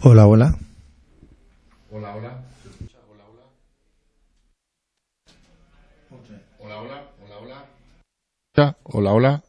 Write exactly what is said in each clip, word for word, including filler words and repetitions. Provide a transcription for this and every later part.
Hola, hola. Hola, hola. ¿Se escucha? Hola, hola. Hola, hola. Hola, hola. Ya, hola, hola.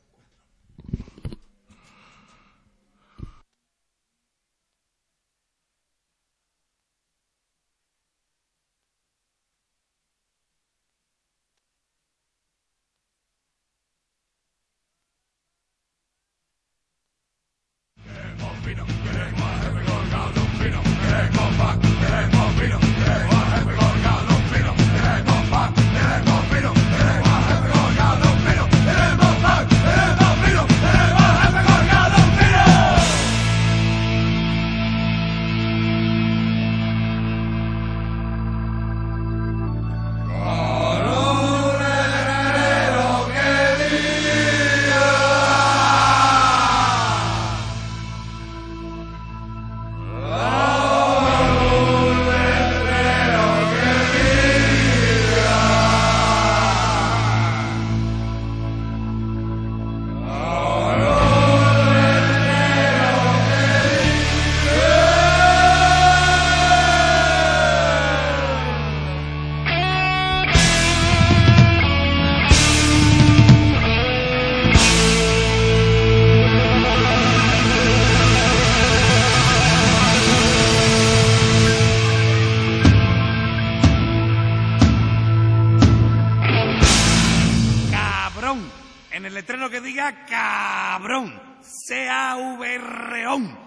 En el letrero que diga cabrón, C A V R O N,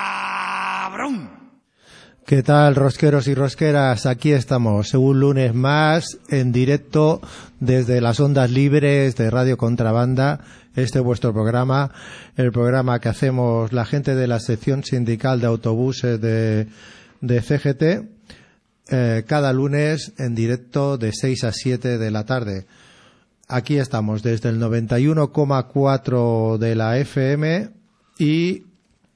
cabrón. ¿Qué tal, rosqueros y rosqueras? Aquí estamos, un lunes más, en directo desde las ondas libres de Radio Contrabanda. Este es vuestro programa, el programa que hacemos la gente de la sección sindical de autobuses de, de C G T, eh, cada lunes en directo de seis a siete de la tarde. Aquí estamos desde el noventa y uno coma cuatro de la F M y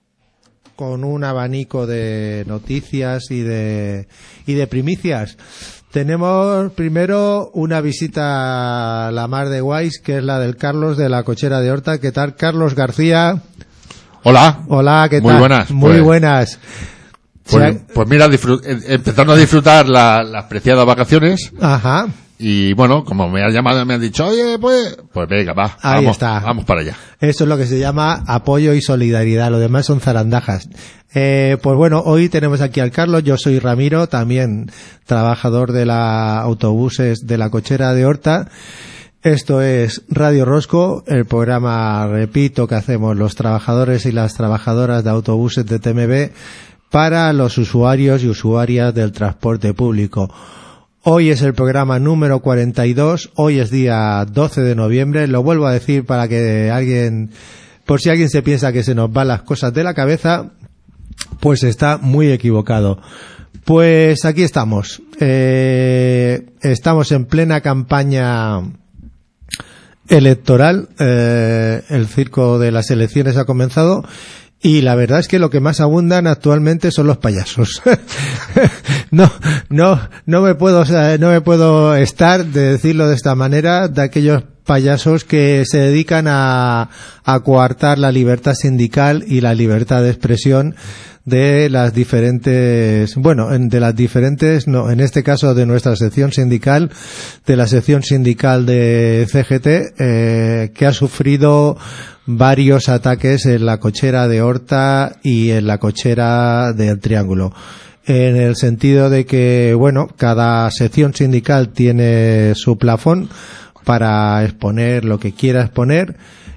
con un abanico de noticias y de y de primicias. Tenemos primero una visita a la mar de guays, que es la del Carlos de la Cochera de Horta. ¿Qué tal, Carlos García? Hola. Hola, ¿qué Muy tal? buenas. Muy pues, buenas. Pues, pues mira, disfrut- empezando a disfrutar la, las preciadas vacaciones. Ajá. Y bueno, como me has llamado y me has dicho, oye, pues, pues venga, va, Ahí vamos, está. vamos para allá. Eso es lo que se llama apoyo y solidaridad, lo demás son zarandajas. Eh, pues bueno, hoy tenemos aquí al Carlos, yo soy Ramiro, también trabajador de la autobuses de la Cochera de Horta. Esto es Radio Rosco, el programa, repito, que hacemos los trabajadores y las trabajadoras de autobuses de T M B para los usuarios y usuarias del transporte público. Hoy es el programa número cuarenta y dos, hoy es día doce de noviembre, lo vuelvo a decir para que alguien, por si alguien se piensa que se nos van las cosas de la cabeza, pues está muy equivocado. Pues aquí estamos, eh, estamos en plena campaña electoral, eh, el circo de las elecciones ha comenzado. Y la verdad es que lo que más abundan actualmente son los payasos. no, no, no me puedo, no me puedo estar de decirlo de esta manera, de aquellos payasos que se dedican a, a coartar la libertad sindical y la libertad de expresión de las diferentes, bueno, de las diferentes, no, en este caso de nuestra sección sindical, de la sección sindical de C G T, eh, que ha sufrido varios ataques en la Cochera de Horta y en la Cochera del Triángulo. En el sentido de que, bueno, cada sección sindical tiene su plafón para exponer lo que quiera exponer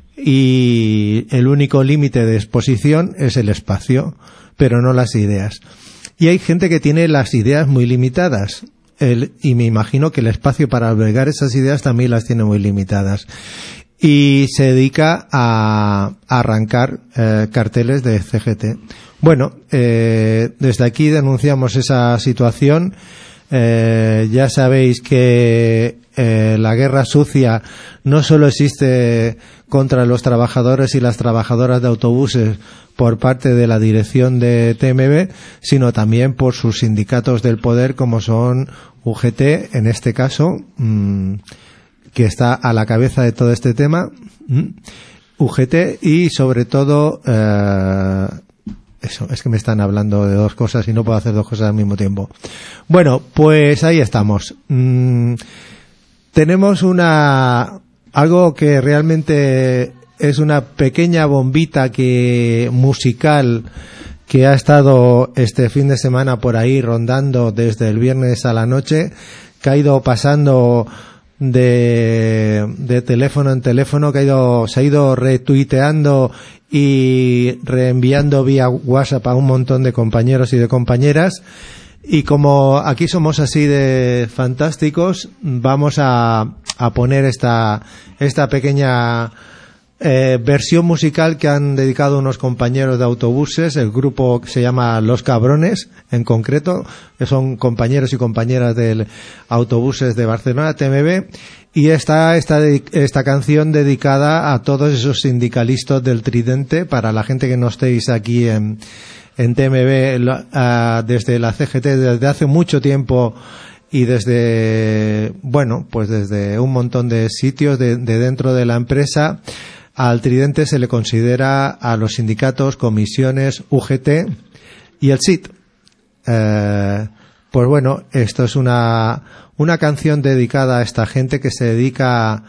y el único límite de exposición es el espacio, pero no las ideas. Y hay gente que tiene las ideas muy limitadas. El, y me imagino que el espacio para albergar esas ideas también las tiene muy limitadas. Y se dedica a, a arrancar eh, carteles de C G T. Bueno, eh, desde aquí denunciamos esa situación. Eh, ya sabéis que eh, la guerra sucia no solo existe contra los trabajadores y las trabajadoras de autobuses por parte de la dirección de T M B, sino también por sus sindicatos del poder, como son U G T, en este caso, mmm, que está a la cabeza de todo este tema, U G T y sobre todo eh, Eso, es que me están hablando de dos cosas y no puedo hacer dos cosas al mismo tiempo. Bueno, pues ahí estamos. Mm, tenemos una, algo que realmente es una pequeña bombita que, musical, que ha estado este fin de semana por ahí rondando desde el viernes a la noche, que ha ido pasando de, de teléfono en teléfono, que ha ido, se ha ido retuiteando y reenviando vía WhatsApp a un montón de compañeros y de compañeras. Y como aquí somos así de fantásticos, vamos a, a poner esta, esta pequeña eh, versión musical que han dedicado unos compañeros de autobuses, el grupo que se llama Los Cabrones, en concreto, que son compañeros y compañeras del autobuses de Barcelona, T M B, y está esta, esta canción dedicada a todos esos sindicalistas del Tridente, para la gente que no estéis aquí en, en T M B, uh, desde la C G T, desde hace mucho tiempo, y desde, bueno, pues desde un montón de sitios de, de dentro de la empresa. Al Tridente se le considera a los sindicatos, comisiones, U G T y el S I T. Eh, pues bueno, esto es una, una canción dedicada a esta gente que se dedica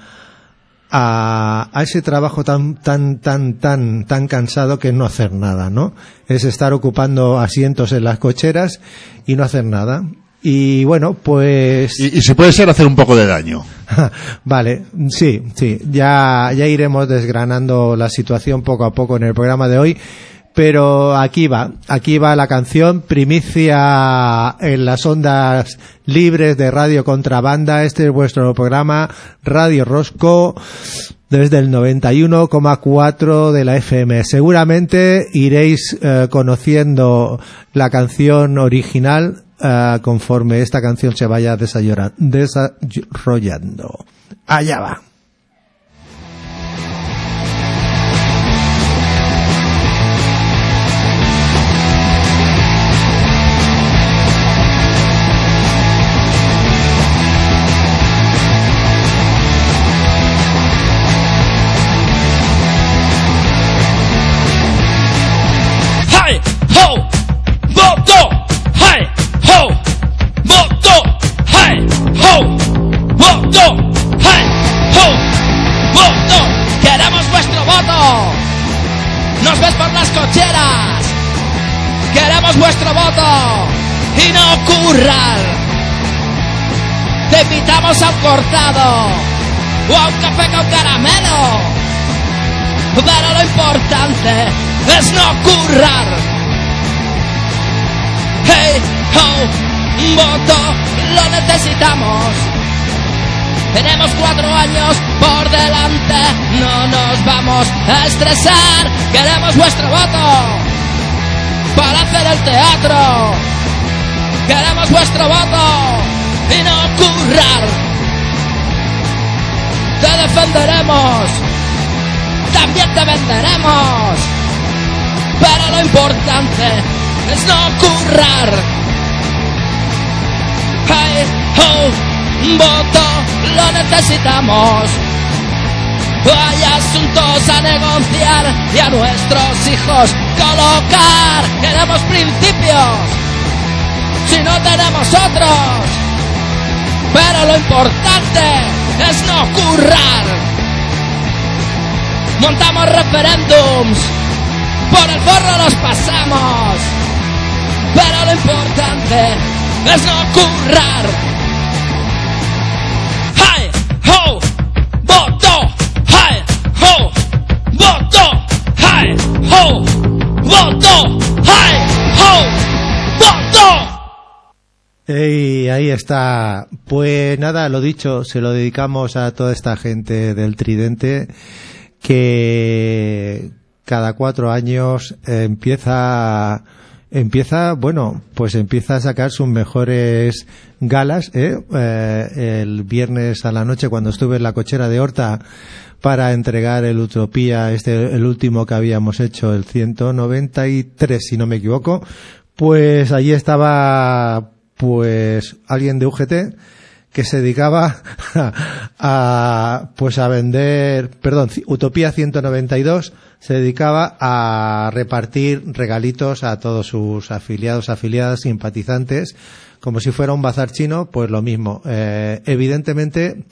a, a ese trabajo tan, tan, tan, tan, tan cansado que es no hacer nada, ¿no? Es estar ocupando asientos en las cocheras y no hacer nada. Y bueno, pues... Y, y si puede ser hacer un poco de daño. Vale, sí, sí. Ya, ya iremos desgranando la situación poco a poco en el programa de hoy. Pero aquí va, aquí va la canción, primicia en las ondas libres de Radio Contrabanda. Este es vuestro programa Radio Rosco, desde el noventa y uno coma cuatro de la F M. Seguramente iréis eh, conociendo la canción original Uh, conforme esta canción se vaya desarrollando. Allá va. ¡Hey! ¡Ho! ¡Voto! ¡Hey! ¡Ho! ¡Voto! ¡Hey! ¡Ho! ¡Voto! ¡Hey! ¡Ho! ¡Voto! ¡Queremos vuestro voto! ¡Nos ves por las cocheras! ¡Queremos vuestro voto! ¡Y no currar! ¡Te invitamos a un cortado! ¡O a un café con caramelo! Pero lo importante es no currar. ¡Hey! ¡Oh! ¡Voto! ¡Lo necesitamos! Tenemos cuatro años por delante, no nos vamos a estresar. Queremos vuestro voto para hacer el teatro. Queremos vuestro voto y no currar. Te defenderemos, también te venderemos, pero lo importante es no currar. Hey, ho, voto, lo necesitamos. Hay asuntos a negociar y a nuestros hijos colocar. Queremos principios, si no tenemos otros. Pero lo importante es no currar. Montamos referéndums, por el forro los pasamos. Pero lo importante es no currar. ¡Hey! ¡Ho! ¡Voto! ¡Hey! ¡Ho! ¡Voto! ¡Hey! ¡Ho! ¡Voto! ¡Hey! ¡Ho! ¡Voto! Y ahí está. Pues nada, lo dicho, se lo dedicamos a toda esta gente del Tridente que cada cuatro años eh, empieza... Empieza, bueno, pues empieza a sacar sus mejores galas, ¿eh? Eh, el viernes a la noche cuando estuve en la cochera de Horta para entregar el Utopía, este, el último que habíamos hecho, el ciento noventa y tres, si no me equivoco, pues allí estaba, pues, alguien de U G T que se dedicaba a, a pues a vender, perdón, Utopía ciento noventa y dos se dedicaba a repartir regalitos a todos sus afiliados, afiliadas, simpatizantes, como si fuera un bazar chino, pues lo mismo. Eh, evidentemente,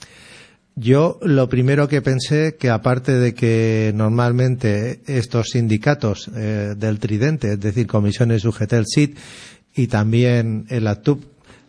yo lo primero que pensé, que aparte de que normalmente estos sindicatos eh, del Tridente, es decir, Comisiones U G T, el S I D y también el A T U P,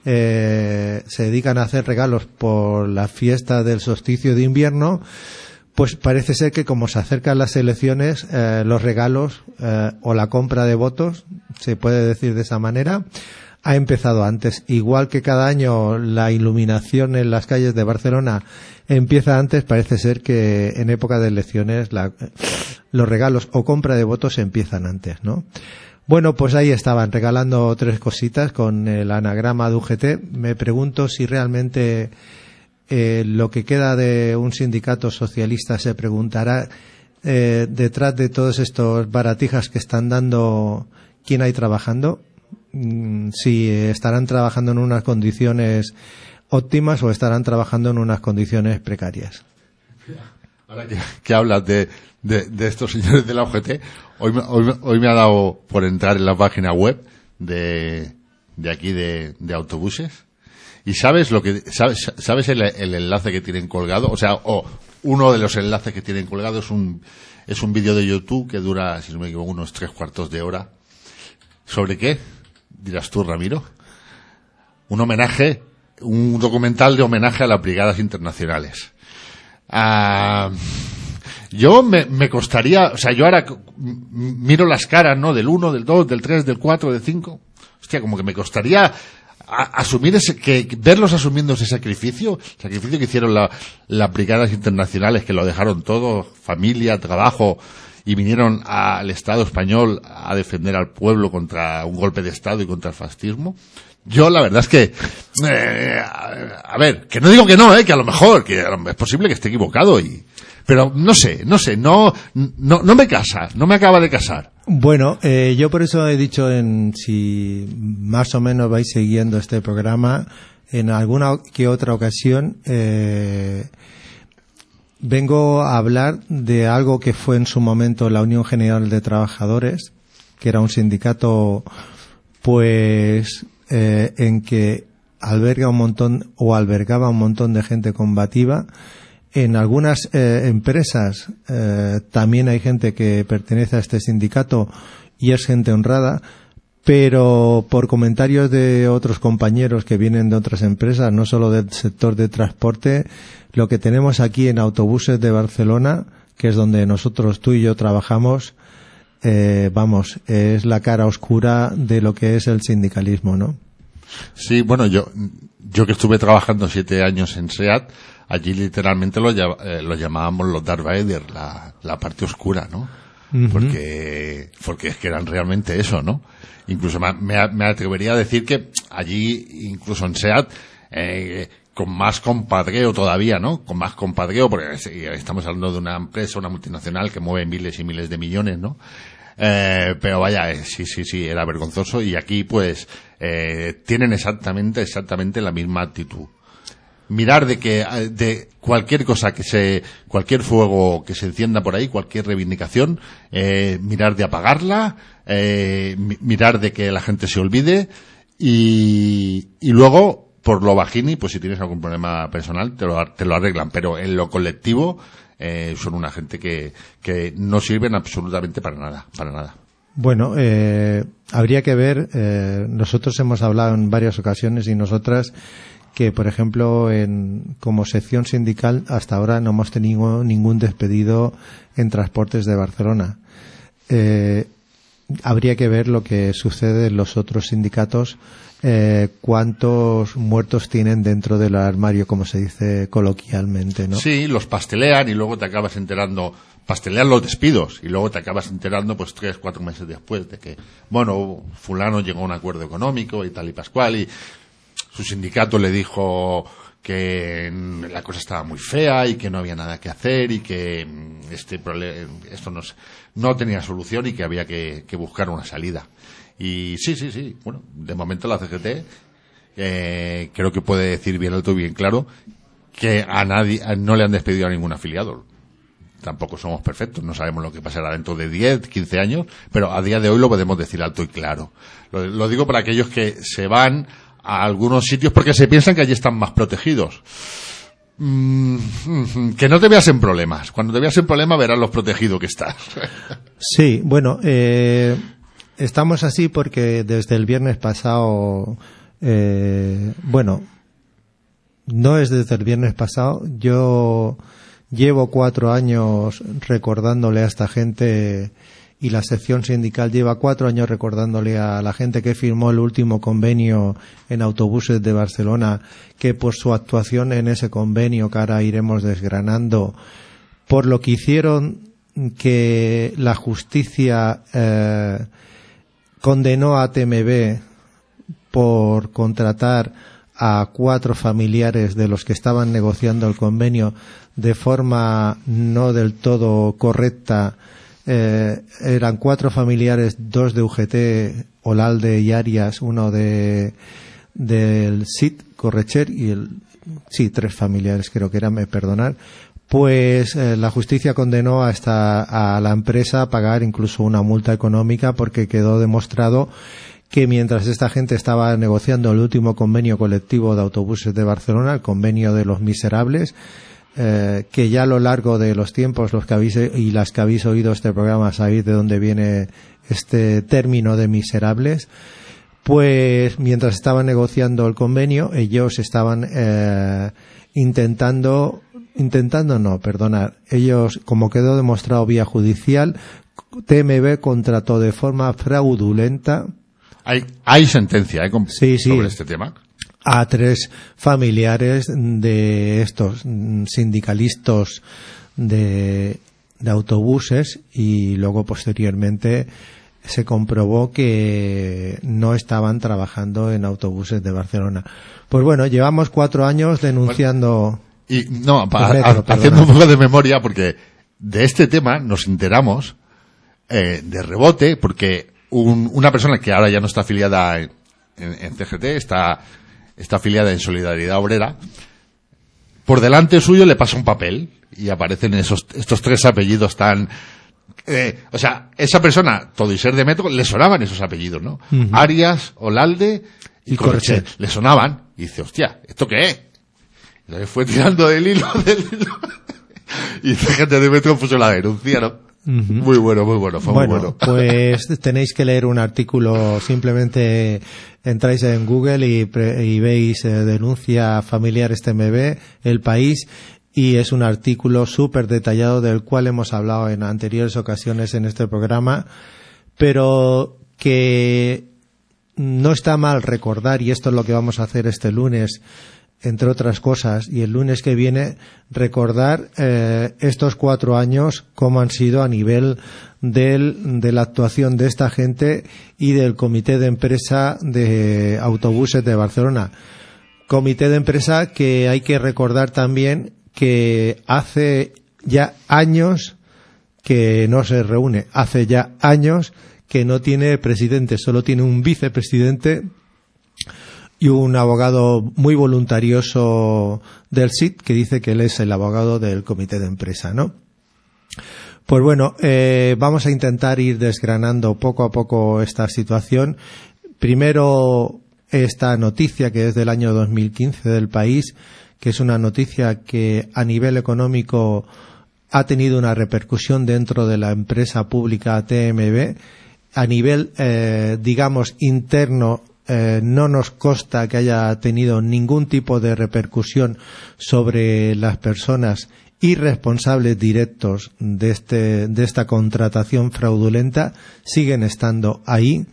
eh, se dedican a hacer regalos por la fiesta del solsticio de invierno, pues parece ser que como se acercan las elecciones, eh, los regalos eh, o la compra de votos, se puede decir de esa manera, ha empezado antes. Igual que cada año la iluminación en las calles de Barcelona empieza antes, parece ser que en época de elecciones la, los regalos o compra de votos empiezan antes, ¿no? Bueno, pues ahí estaban regalando tres cositas con el anagrama de U G T. Me pregunto si realmente eh, lo que queda de un sindicato socialista se preguntará eh, detrás de todos estos baratijas que están dando, ¿quién hay trabajando? Mm, si estarán trabajando en unas condiciones óptimas o estarán trabajando en unas condiciones precarias. Ahora que, que hablas de, de, de estos señores de la U G T, hoy, hoy, hoy me ha dado por entrar en la página web de, de aquí de, de autobuses. ¿Y sabes lo que, sabes, sabes el, el enlace que tienen colgado? O sea, o uno de los enlaces que tienen colgado es un, es un vídeo de YouTube que dura, si no me equivoco, unos tres cuartos de hora. ¿Sobre qué? Dirás tú, Ramiro. Un homenaje, un documental de homenaje a las brigadas internacionales. Ah, yo me, me costaría, o sea, yo ahora miro las caras, ¿no? Del uno, del dos, del tres, del cuatro, del cinco. Hostia, como que me costaría a, asumir ese, que, verlos asumiendo ese sacrificio, sacrificio que hicieron la, las brigadas internacionales, que lo dejaron todo, familia, trabajo, y vinieron al Estado español a defender al pueblo contra un golpe de Estado y contra el fascismo. Yo la verdad es que, eh, a ver, que no digo que no, eh, que a lo mejor, que es posible que esté equivocado, y, pero no sé, no sé, no, no, no me casa, no me acaba de casar. Bueno, eh, yo por eso he dicho, en si más o menos vais siguiendo este programa, en alguna que otra ocasión, eh, vengo a hablar de algo que fue en su momento la Unión General de Trabajadores, que era un sindicato, pues, eh, en que alberga un montón, o albergaba un montón de gente combativa. En algunas eh, empresas eh, también hay gente que pertenece a este sindicato y es gente honrada, pero por comentarios de otros compañeros que vienen de otras empresas, no solo del sector de transporte, lo que tenemos aquí en Autobuses de Barcelona, que es donde nosotros, tú y yo, trabajamos, eh, vamos, es la cara oscura de lo que es el sindicalismo, ¿no? Sí, bueno, yo yo que estuve trabajando siete años en SEAT, allí literalmente lo, eh, lo llamábamos los Darth Vader, la, la parte oscura, ¿no? Uh-huh. Porque, porque es que eran realmente eso, ¿no? Incluso me, me, me atrevería a decir que allí, incluso en SEAT, eh, con más compadreo todavía, ¿no? Con más compadreo, porque estamos hablando de una empresa, una multinacional que mueve miles y miles de millones, ¿no? Eh, pero vaya, eh, sí, sí, sí, era vergonzoso, y aquí pues eh, tienen exactamente, exactamente la misma actitud. Mirar de que, de cualquier cosa que se, cualquier fuego que se encienda por ahí, cualquier reivindicación, eh, mirar de apagarla, eh, mirar de que la gente se olvide, y, y luego, por lo bajini, pues si tienes algún problema personal, te lo, te lo arreglan, pero en lo colectivo, eh, son una gente que, que no sirven absolutamente para nada, para nada. Bueno, eh, habría que ver, eh, nosotros hemos hablado en varias ocasiones y nosotras, que por ejemplo en, como sección sindical hasta ahora no hemos tenido ningún despedido en Transportes de Barcelona. Eh, habría que ver lo que sucede en los otros sindicatos, eh, cuántos muertos tienen dentro del armario, como se dice coloquialmente, ¿no? Sí, los pastelean y luego te acabas enterando, pastelean los despidos y luego te acabas enterando pues tres, cuatro meses después de que, bueno, fulano llegó a un acuerdo económico y tal y pascual, y su sindicato le dijo que la cosa estaba muy fea y que no había nada que hacer y que este problema, esto no, no tenía solución y que había que, que buscar una salida. Y sí, sí, sí, bueno, de momento la C G T eh, creo que puede decir bien alto y bien claro que a nadie, a, no le han despedido a ningún afiliado. Tampoco somos perfectos, no sabemos lo que pasará dentro de diez, quince años, pero a día de hoy lo podemos decir alto y claro. Lo, lo digo para aquellos que se van a algunos sitios porque se piensan que allí están más protegidos. Mm, que no te veas en problemas. Cuando te veas en problemas verás los protegidos que estás. Sí, bueno, eh, estamos así porque desde el viernes pasado, eh, bueno, no es desde el viernes pasado, yo llevo cuatro años recordándole a esta gente, y la sección sindical lleva cuatro años recordándole a la gente que firmó el último convenio en autobuses de Barcelona, que por su actuación en ese convenio, que ahora iremos desgranando, por lo que hicieron, que la justicia eh, condenó a T M B por contratar a cuatro familiares de los que estaban negociando el convenio de forma no del todo correcta. Eh, eran cuatro familiares, dos de U G T, Olalde y Arias, uno de del S I T, Correcher, y el sí, tres familiares creo que eran, me perdonar. Pues eh, la justicia condenó a esta a la empresa a pagar incluso una multa económica, porque quedó demostrado que mientras esta gente estaba negociando el último convenio colectivo de autobuses de Barcelona, el convenio de los miserables, eh, que ya a lo largo de los tiempos, los que habéis y las que habéis oído este programa sabéis de dónde viene este término de miserables, pues mientras estaban negociando el convenio, ellos estaban eh, intentando, intentando no, perdonar, ellos, como quedó demostrado vía judicial, T M B contrató de forma fraudulenta. Hay, hay sentencia ¿eh? Con, sí, sí, sobre este tema. A tres familiares de estos sindicalistas de, de autobuses, y luego posteriormente se comprobó que no estaban trabajando en autobuses de Barcelona. Pues bueno, llevamos cuatro años denunciando... Bueno, y no, pa, metro, a, haciendo un poco de memoria, porque de este tema nos enteramos eh, de rebote, porque Un, una persona que ahora ya no está afiliada en, en, en C G T, está, está afiliada en Solidaridad Obrera, por delante suyo le pasa un papel y aparecen esos, estos tres apellidos tan, eh, o sea, esa persona, todo y ser de Metro, le sonaban esos apellidos, ¿no? Uh-huh. Arias, Olalde y, y Correchet, le sonaban, y dice, hostia, ¿esto qué es? Entonces fue tirando del hilo, del hilo, y C G T de Metro puso la denuncia, ¿no? Uh-huh. Muy bueno, muy bueno, fue bueno, muy bueno. Pues tenéis que leer un artículo, simplemente entráis en Google y, pre, y veis eh, denuncia familiares T M B, El País, y es un artículo súper detallado del cual hemos hablado en anteriores ocasiones en este programa, pero que no está mal recordar, y esto es lo que vamos a hacer este lunes, entre otras cosas, y el lunes que viene recordar eh, estos cuatro años cómo han sido a nivel del, de la actuación de esta gente y del comité de empresa de autobuses de Barcelona. Comité de empresa que hay que recordar también que hace ya años que no se reúne, hace ya años que no tiene presidente, solo tiene un vicepresidente y un abogado muy voluntarioso del S I T que dice que él es el abogado del comité de empresa, ¿no? Pues bueno, eh, vamos a intentar ir desgranando poco a poco esta situación. Primero, esta noticia que es del año dos mil quince del País, que es una noticia que a nivel económico ha tenido una repercusión dentro de la empresa pública T M B. A nivel, eh, digamos, interno, Eh, no nos consta que haya tenido ningún tipo de repercusión sobre las personas y responsables directos de este de esta contratación fraudulenta. Siguen estando ahí,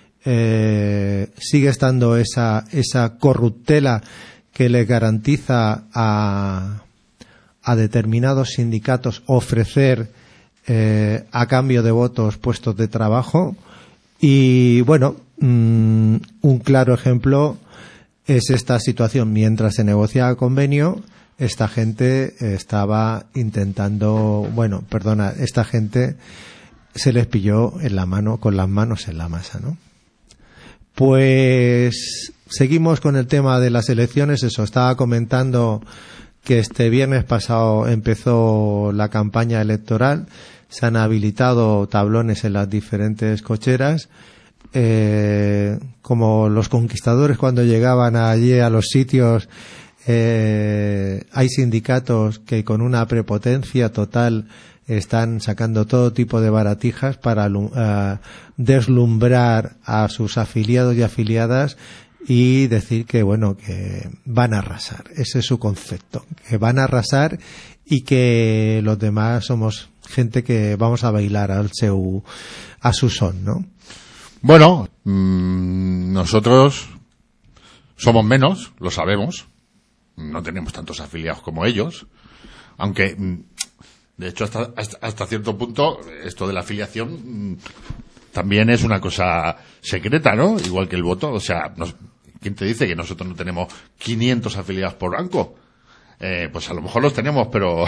eh, sigue estando esa esa corruptela que le garantiza a a determinados sindicatos ofrecer eh, a cambio de votos puestos de trabajo. Y bueno, mmm, un claro ejemplo es esta situación. Mientras se negociaba el convenio, esta gente estaba intentando, bueno, perdona, esta gente se les pilló en la mano, con las manos en la masa, ¿no? Pues seguimos con el tema de las elecciones. Eso, estaba comentando que este viernes pasado empezó la campaña electoral. Se han habilitado tablones en las diferentes cocheras. Eh, como los conquistadores cuando llegaban allí a los sitios, eh, hay sindicatos que con una prepotencia total están sacando todo tipo de baratijas para uh, deslumbrar a sus afiliados y afiliadas y decir que, bueno, que van a arrasar. Ese es su concepto, que van a arrasar y que los demás somos gente que vamos a bailar al seu, a su son, ¿no? Bueno, mmm, nosotros somos menos, lo sabemos. No tenemos tantos afiliados como ellos. Aunque, de hecho, hasta, hasta, hasta cierto punto, esto de la afiliación también es una cosa secreta, ¿no? Igual que el voto. O sea, nos, ¿quién te dice que nosotros no tenemos quinientos afiliados por banco? Eh, pues a lo mejor los tenemos, pero...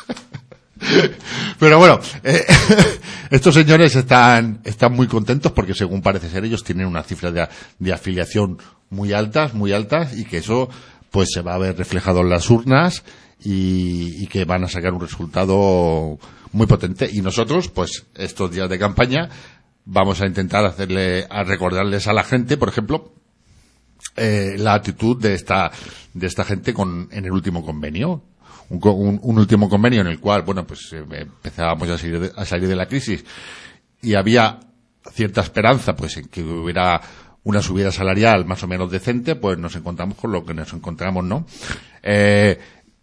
Pero bueno, eh, estos señores están, están muy contentos porque, según parece ser, ellos tienen unas cifras de, de afiliación muy altas, muy altas, y que eso pues se va a ver reflejado en las urnas y, y que van a sacar un resultado muy potente. Y nosotros, pues estos días de campaña, vamos a intentar hacerle, a recordarles a la gente, por ejemplo, eh, la actitud de esta, de esta gente con, en el último convenio. Un, un, un último convenio en el cual, bueno, pues eh, empezábamos a salir, de, a salir de la crisis y había cierta esperanza, pues, en que hubiera una subida salarial más o menos decente. Pues nos encontramos con lo que nos encontramos, ¿no? Eh,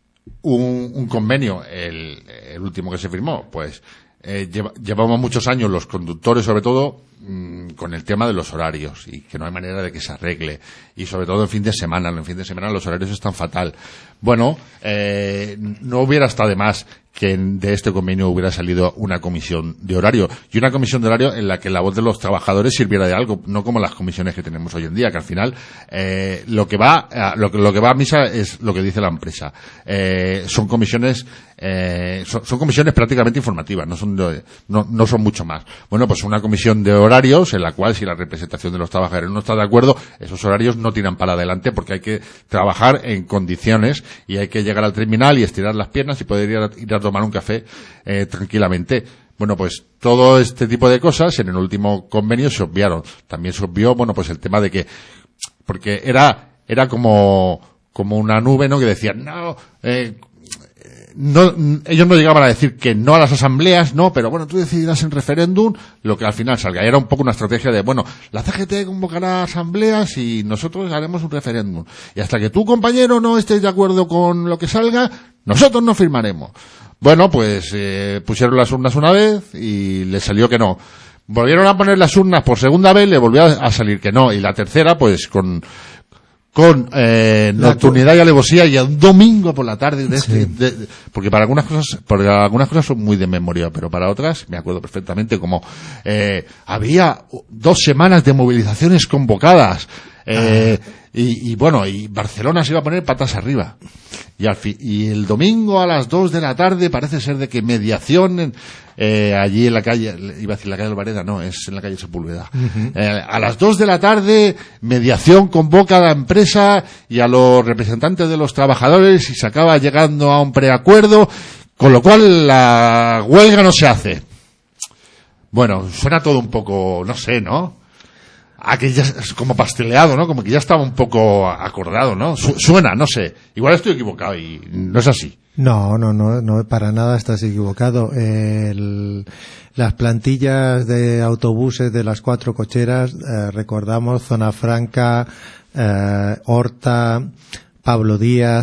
un, un convenio, el, el último que se firmó, pues, eh, lleva, llevamos muchos años los conductores, sobre todo, mmm, con el tema de los horarios, y que no hay manera de que se arregle, y sobre todo en fin de semana. En fin de semana los horarios están fatal. Bueno, eh, no hubiera estado de más que de este convenio hubiera salido una comisión de horario, y una comisión de horario en la que la voz de los trabajadores sirviera de algo, no como las comisiones que tenemos hoy en día, que al final eh, lo que va a, lo que lo que va a misa es lo que dice la empresa. Eh, son comisiones eh, son, son comisiones prácticamente informativas, no son de, no, no son mucho más. Bueno, pues una comisión de horarios en la cual, si la representación de los trabajadores no está de acuerdo, esos horarios no tiran para adelante, porque hay que trabajar en condiciones y hay que llegar al terminal y estirar las piernas y poder ir a, ir a tomar un café eh, tranquilamente. Bueno, pues todo este tipo de cosas en el último convenio se obviaron. También se obvió, bueno, pues el tema de que, porque era era como como una nube, ¿no? Que decían, no, eh, no, ellos no llegaban a decir que no a las asambleas, no, pero bueno, tú decidirás en referéndum lo que al final salga. Y era un poco una estrategia de, bueno, la C G T convocará asambleas y nosotros haremos un referéndum. Y hasta que tú, compañero, no estés de acuerdo con lo que salga, nosotros no firmaremos. Bueno, pues eh, pusieron las urnas una vez y les salió que no. Volvieron a poner las urnas por segunda vez, le volvió a salir que no. Y la tercera, pues con... con eh, nocturnidad y alevosía, y un domingo por la tarde de este, sí. de, de, porque para algunas cosas porque algunas cosas son muy de memoria, pero para otras me acuerdo perfectamente, como eh, había dos semanas de movilizaciones convocadas, eh, ah. y, y bueno, y Barcelona se iba a poner patas arriba, y al fi, y el domingo a las dos de la tarde parece ser de que mediación en, eh, allí en la calle, iba a decir la calle Alvareda, no, es en la calle Sepúlveda. Uh-huh. Eh, a las dos de la tarde, mediación convoca a la empresa y a los representantes de los trabajadores y se acaba llegando a un preacuerdo, con lo cual la huelga no se hace. Bueno, suena todo un poco, no sé, ¿no? Ah, que ya es como pasteleado, ¿no? Como que ya estaba un poco acordado, ¿no? Su- suena, no sé. Igual estoy equivocado y no es así. No, no, no, no, para nada estás equivocado. El, las plantillas de autobuses de las cuatro cocheras, eh, recordamos Zona Franca, eh, Horta, Pablo Díaz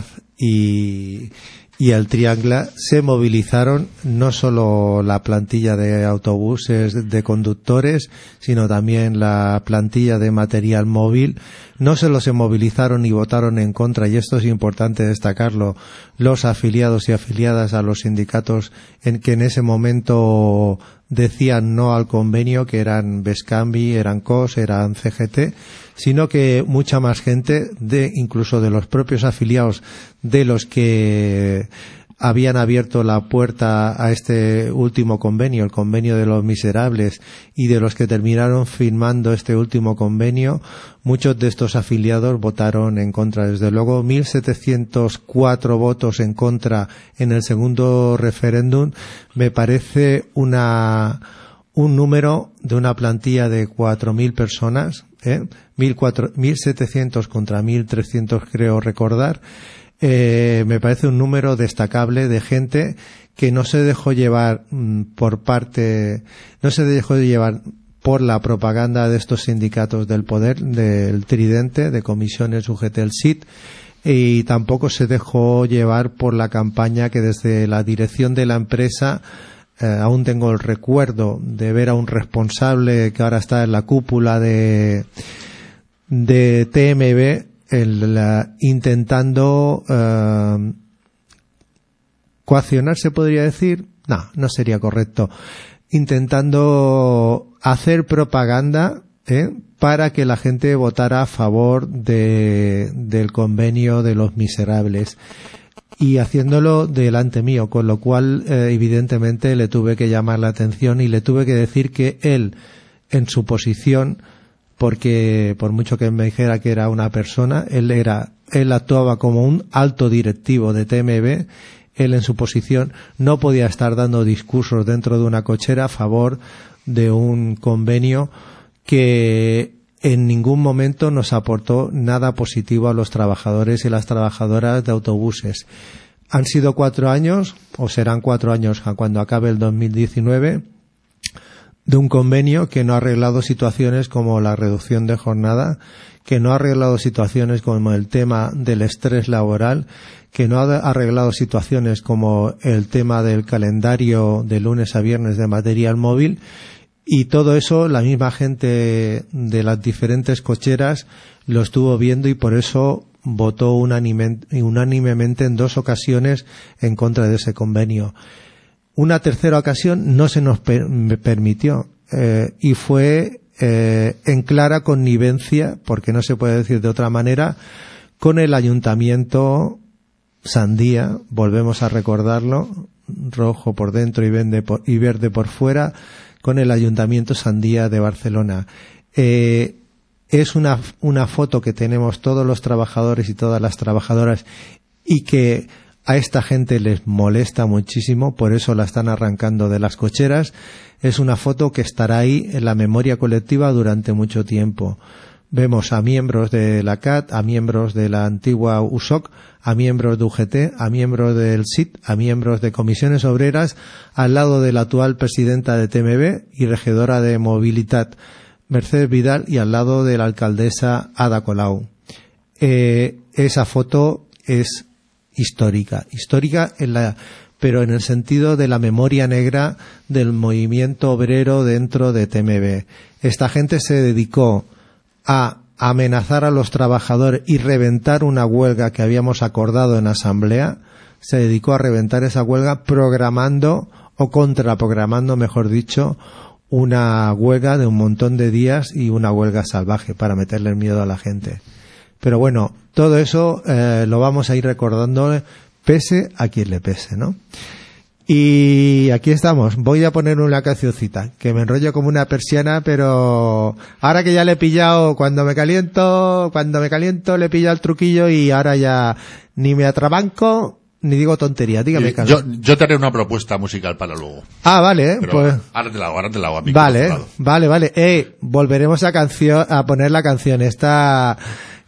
y, y el Triangle, se movilizaron, no solo la plantilla de autobuses de conductores, sino también la plantilla de material móvil. No solo se movilizaron y votaron en contra, y esto es importante destacarlo, los afiliados y afiliadas a los sindicatos en que en ese momento decían no al convenio, que eran Bescambi, eran C O S, eran C G T, sino que mucha más gente, de incluso de los propios afiliados de los que habían abierto la puerta a este último convenio, el convenio de los miserables, y de los que terminaron firmando este último convenio, muchos de estos afiliados votaron en contra. Desde luego, mil setecientos cuatro votos en contra en el segundo referéndum me parece una un número de una plantilla de cuatro mil personas, ¿eh? mil setecientos contra mil trescientos creo recordar. Eh, me parece un número destacable de gente que no se dejó llevar mmm, por parte, no se dejó llevar por la propaganda de estos sindicatos del poder, del Tridente, de Comisiones U G T, el S I D, y tampoco se dejó llevar por la campaña que desde la dirección de la empresa, eh, aún tengo el recuerdo de ver a un responsable que ahora está en la cúpula de, de T M B, El, la, intentando uh, coaccionar, se podría decir, no, no sería correcto, intentando hacer propaganda ¿eh? para que la gente votara a favor de, del convenio de los miserables, y haciéndolo delante mío, con lo cual eh, evidentemente le tuve que llamar la atención y le tuve que decir que él, en su posición, porque por mucho que me dijera que era una persona, él era, él actuaba como un alto directivo de T M B, él en su posición no podía estar dando discursos dentro de una cochera a favor de un convenio que en ningún momento nos aportó nada positivo a los trabajadores y las trabajadoras de autobuses. Han sido cuatro años, o serán cuatro años cuando acabe el dos mil diecinueve, de un convenio que no ha arreglado situaciones como la reducción de jornada, que no ha arreglado situaciones como el tema del estrés laboral, que no ha arreglado situaciones como el tema del calendario de lunes a viernes de material móvil, y todo eso la misma gente de las diferentes cocheras lo estuvo viendo y por eso votó unánime, unánimemente en dos ocasiones en contra de ese convenio. Una tercera ocasión no se nos per- permitió eh, y fue eh, en clara connivencia, porque no se puede decir de otra manera, con el ayuntamiento Sandía, volvemos a recordarlo, rojo por dentro y verde por, y verde por fuera, con el ayuntamiento Sandía de Barcelona. Eh, es una, una foto que tenemos todos los trabajadores y todas las trabajadoras y que a esta gente les molesta muchísimo, por eso la están arrancando de las cocheras. Es una foto que estará ahí en la memoria colectiva durante mucho tiempo. Vemos a miembros de la C A T, a miembros de la antigua U S O C, a miembros de U G T, a miembros del S I D, a miembros de comisiones obreras, al lado de la actual presidenta de T M B y regidora de Movilidad, Mercedes Vidal, y al lado de la alcaldesa Ada Colau. Eh, esa foto es histórica, histórica en la, pero en el sentido de la memoria negra del movimiento obrero dentro de T M B. Esta gente se dedicó a amenazar a los trabajadores y reventar una huelga que habíamos acordado en asamblea, se dedicó a reventar esa huelga programando o contraprogramando, mejor dicho, una huelga de un montón de días y una huelga salvaje para meterle miedo a la gente. Pero bueno, todo eso eh, lo vamos a ir recordando pese a quien le pese, ¿no? Y aquí estamos. Voy a poner una cancioncita que me enrollo como una persiana, pero ahora que ya le he pillado, cuando me caliento, cuando me caliento le pilla el truquillo y ahora ya ni me atrabanco ni digo tontería. Dígame, yo, yo te haré una propuesta musical para luego. Ah, vale, pero pues ahora te la hago, ahora te la hago a mí. Vale, vale, vale. Eh, volveremos a canción, a poner la canción esta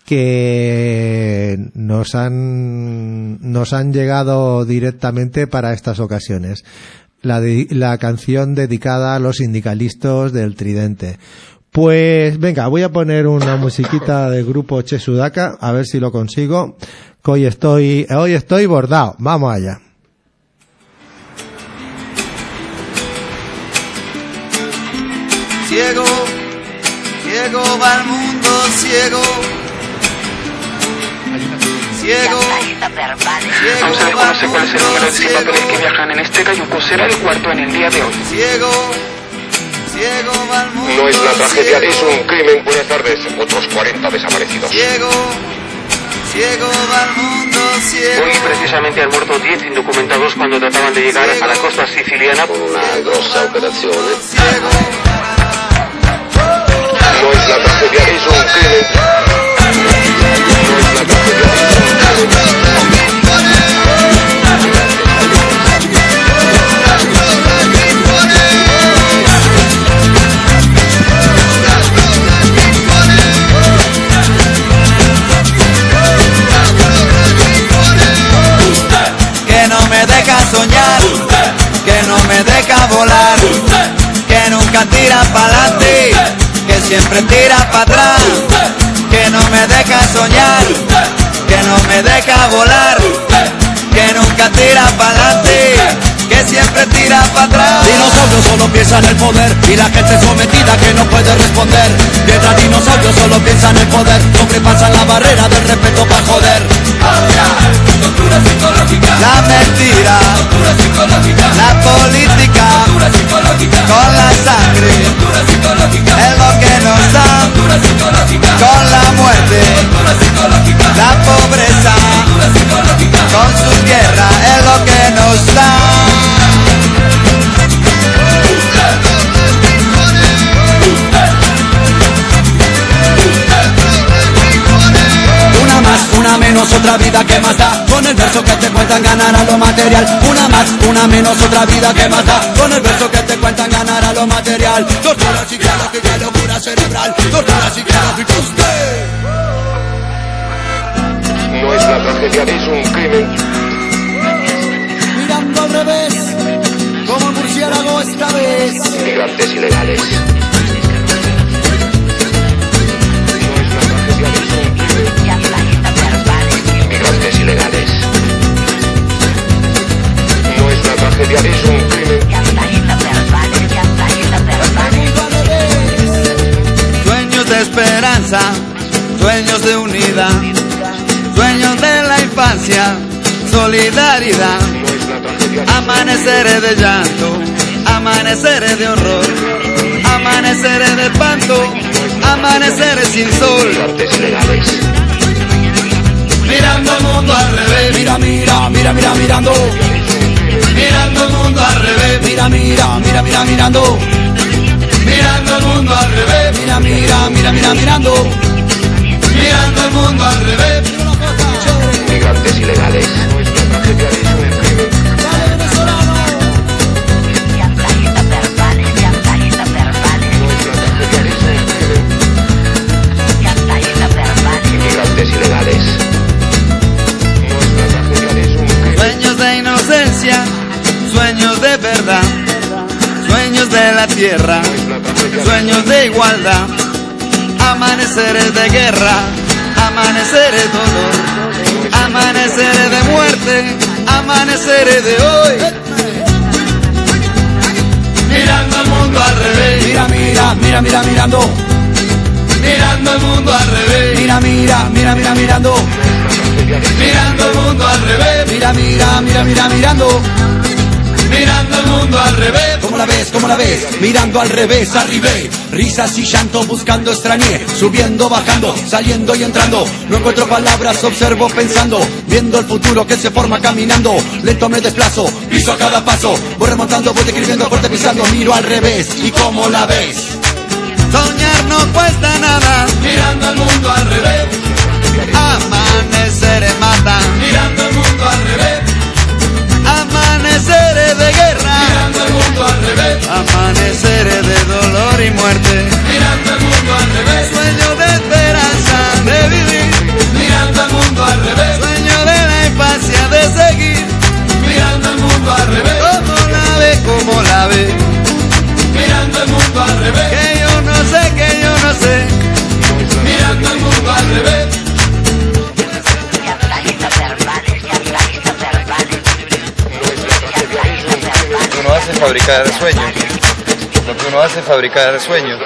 que nos han nos han llegado directamente para estas ocasiones. La, de, la canción dedicada a los sindicalistas del Tridente. Pues venga, voy a poner una musiquita del grupo Che Sudaka, a ver si lo consigo, que hoy estoy, hoy estoy bordado. Vamos allá. Ciego, ciego va el mundo, ciego. Ciego, Aún se desconoce cuál es el número de cien papeles que viajan en este cayuco. Será el cuarto en el día de hoy. Ciego, ciego va el mundo. No es una tragedia, ciego. es un crimen. Buenas tardes. Otros cuarenta desaparecidos. Ciego, ciego va el mundo ciego. Hoy precisamente han muerto diez indocumentados cuando trataban de llegar a la costa siciliana con una grossa operazione. No es la tragedia, es un crimen. No es la tragedia, es un crimen. Me deja soñar, que no me deja volar, que nunca tira pa'lante, que siempre tira para atrás, que no me deja soñar, que no me deja volar, que nunca tira pa'lante, que siempre tira para atrás. Dinosaurios solo piensan en el poder y la gente sometida que no puede responder. Mientras dinosaurios solo piensan en el poder, sobrepasan la barrera del respeto para joder. Tortura psicológica, la mentira, tortura psicológica, la política, tortura psicológica, con la sangre, tortura psicológica, es lo que nos da, tortura psicológica, con la muerte, tortura psicológica, la pobreza, tortura psicológica, con su guerra, es lo que nos da. Una menos, otra vida que más da. Con el verso que te cuentan ganar a lo material. Una más, una menos, otra vida que más da. Con el verso que te cuentan ganar a lo material. Tortura psicológica, locura cerebral. Tortura psicológica, usted. No es la tragedia, es un crimen. Mirando al revés, como el murciélago esta vez. Migrantes ilegales. Migrantes ilegales. No es la tragedia, es un crimen. Sueños de esperanza, sueños de unidad, sueños de la infancia, solidaridad. No es la tragedia. Amaneceres de llanto, amaneceres de horror, amaneceres de espanto, amaneceres sin sol. Migrantes ilegales. mirando el mundo al revés, Mira, mira, mira, mira, mirando. mirando el mundo al revés, Mira, mira, mira, mira, mirando. mirando el mundo al revés, Mira, mira, mira, mira, mirando. mirando el mundo al revés. Migrantes ilegales. No es la tragedia, es un crimen. Migrantes ilegales. No es la tragedia, es un crimen. Sueños de inocencia, sueños de verdad, sueños de la tierra, sueños de igualdad, amaneceres de guerra, amaneceres de dolor, amaneceres de muerte, amaneceres de hoy. Mirando el mundo al revés, Mira, mira, mira, mira, mirando. mirando el mundo al revés, Mira, mira, mira, mira, mirando. mirando el mundo al revés, Mira, mira, mira, mira, mirando. mirando el mundo al revés. ¿Cómo la ves? ¿Cómo la ves? Mirando al revés, arribé. Risas y llanto buscando extrañé. Subiendo, bajando, saliendo y entrando. No encuentro palabras, observo pensando. Viendo el futuro que se forma caminando. Lento me desplazo, piso a cada paso. Voy remontando, voy escribiendo, fuerte pisando. Miro al revés. ¿Y cómo la ves? Soñar no cuesta nada, Mirando el mundo al revés, amaneceres matan, mirando el mundo al revés, amaneceres de guerra, mirando el mundo al revés, amaneceres de dolor y muerte, mirando el mundo al revés, sueño de esperanza de vivir, mirando el mundo al revés, sueño de la infancia de seguir, mirando el mundo al revés, como la ve, como la ve, mirando el mundo al revés, que yo no sé, que yo no sé, mirando el mundo al revés. Lo que uno hace es fabricar sueños. Lo que uno hace es fabricar sueños.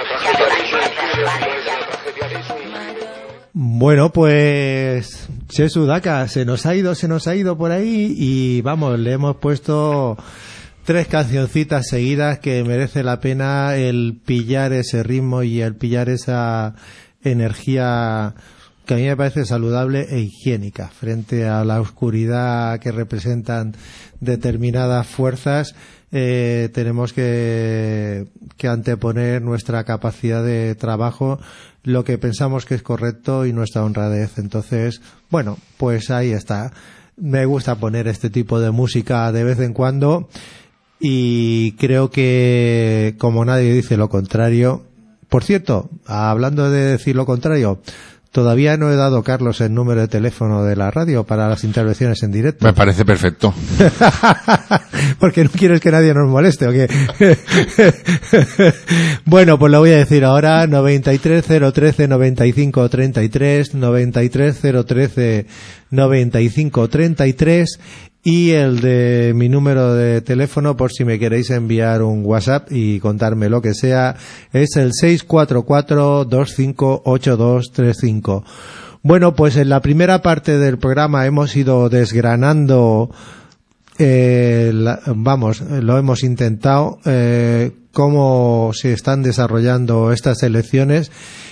Bueno, pues Chesu Daka, se nos ha ido, se nos ha ido por ahí y vamos, le hemos puesto tres cancioncitas seguidas que merece la pena el pillar ese ritmo y el pillar esa energía que a mí me parece saludable e higiénica frente a la oscuridad que representan determinadas fuerzas. Eh, tenemos que, que anteponer nuestra capacidad de trabajo, lo que pensamos que es correcto y nuestra honradez. Entonces, bueno, pues ahí está. Me gusta poner este tipo de música de vez en cuando y creo que, como nadie dice lo contrario. Por cierto, hablando de decir lo contrario, todavía no he dado, Carlos, el número de teléfono de la radio para las intervenciones en directo. Me parece perfecto. Porque no quieres que nadie nos moleste, ¿o qué? Bueno, pues lo voy a decir ahora: noventa y tres cero trece noventa y cinco treinta y tres, noventa y tres cero trece noventa y cinco treinta y tres, y el de mi número de teléfono, por si me queréis enviar un WhatsApp y contarme lo que sea, es el seis cuatro cuatro dos cinco ocho dos tres cinco. Bueno, pues en la primera parte del programa hemos ido desgranando, eh, la, vamos, lo hemos intentado, eh, cómo se están desarrollando estas elecciones.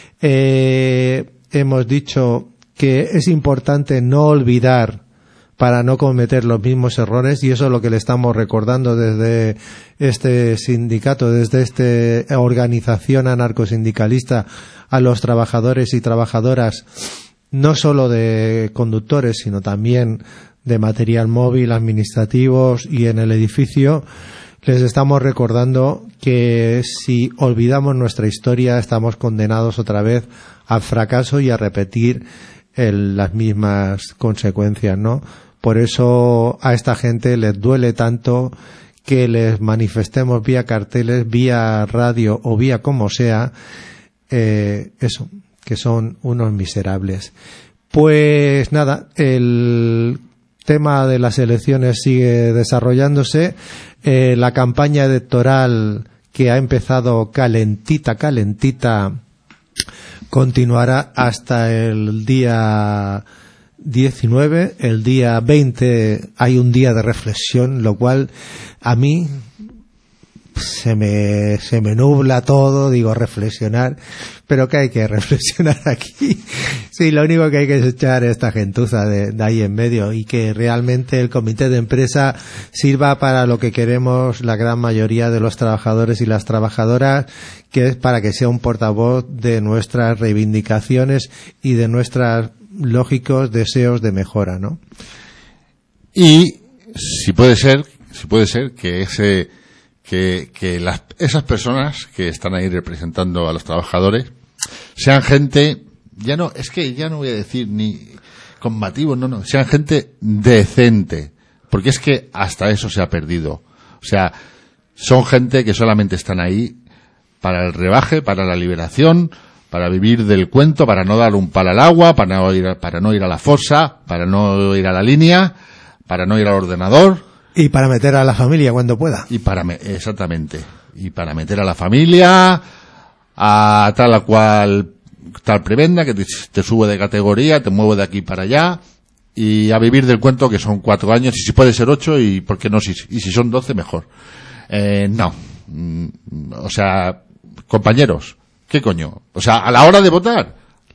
Eh, hemos dicho que es importante no olvidar para no cometer los mismos errores, y eso es lo que le estamos recordando desde este sindicato, desde esta organización anarcosindicalista a los trabajadores y trabajadoras, no solo de conductores, sino también de material móvil, administrativos y en el edificio. Les estamos recordando que si olvidamos nuestra historia estamos condenados otra vez al fracaso y a repetir el, las mismas consecuencias, ¿no? Por eso a esta gente les duele tanto que les manifestemos vía carteles, vía radio o vía como sea, eh, eso, que son unos miserables. Pues nada, el tema de las elecciones sigue desarrollándose. Eh, la campaña electoral, que ha empezado calentita, calentita, continuará hasta el día diecinueve. El día veinte hay un día de reflexión, lo cual a mí se me se me nubla todo. Digo, reflexionar, pero ¿qué hay que reflexionar aquí? Sí, lo único que hay que es echar esta gentuza de, de ahí en medio, y que realmente el comité de empresa sirva para lo que queremos la gran mayoría de los trabajadores y las trabajadoras, que es para que sea un portavoz de nuestras reivindicaciones y de nuestros lógicos deseos de mejora, ¿no? Y si puede ser, si puede ser que ese que, que las, esas personas que están ahí representando a los trabajadores sean gente, ya no, es que ya no voy a decir ni combativo, no, no, sean gente decente, porque es que hasta eso se ha perdido. O sea, son gente que solamente están ahí para el rebaje, para la liberación, para vivir del cuento, para no dar un palo al agua, para no ir, para no ir a la fosa, para no ir a la línea, para no ir al ordenador. Y para meter a la familia cuando pueda. Y para, me, exactamente. Y para meter a la familia, a tal a cual, tal prebenda, que te, te sube de categoría, te mueve de aquí para allá, y a vivir del cuento, que son cuatro años, y si puede ser ocho, y por qué no, si, y si son doce, mejor. Eh, no. O sea, compañeros, ¿qué coño? O sea, a la hora de votar,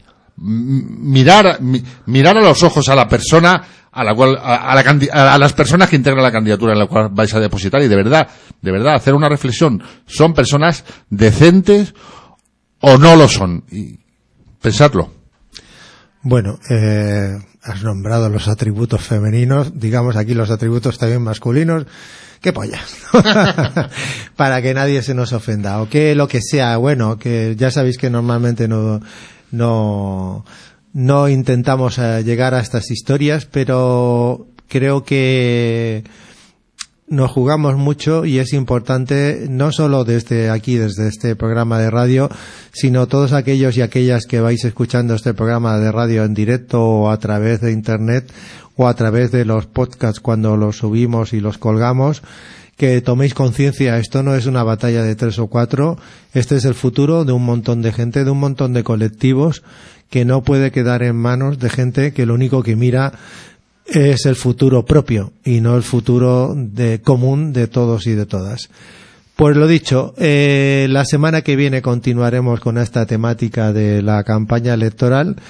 mirar, mirar a los ojos a la persona, a la cual, a, a, la, a las personas que integran la candidatura en la cual vais a depositar, y de verdad, de verdad, hacer una reflexión. ¿Son personas decentes o no lo son? Y pensadlo. Bueno, eh, has nombrado los atributos femeninos, digamos aquí los atributos también masculinos. ¡Qué pollas! Para que nadie se nos ofenda, o que lo que sea. Bueno, que ya sabéis que normalmente no, no, no intentamos eh, llegar a estas historias, pero creo que nos jugamos mucho, y es importante, no solo desde aquí, desde este programa de radio, sino todos aquellos y aquellas que vais escuchando este programa de radio en directo o a través de internet o a través de los podcasts cuando los subimos y los colgamos, que toméis conciencia. Esto no es una batalla de tres o cuatro, este es el futuro de un montón de gente, de un montón de colectivos, que no puede quedar en manos de gente que lo único que mira es el futuro propio y no el futuro de común de todos y de todas. Pues lo dicho, eh, la semana que viene continuaremos con esta temática de la campaña electoral.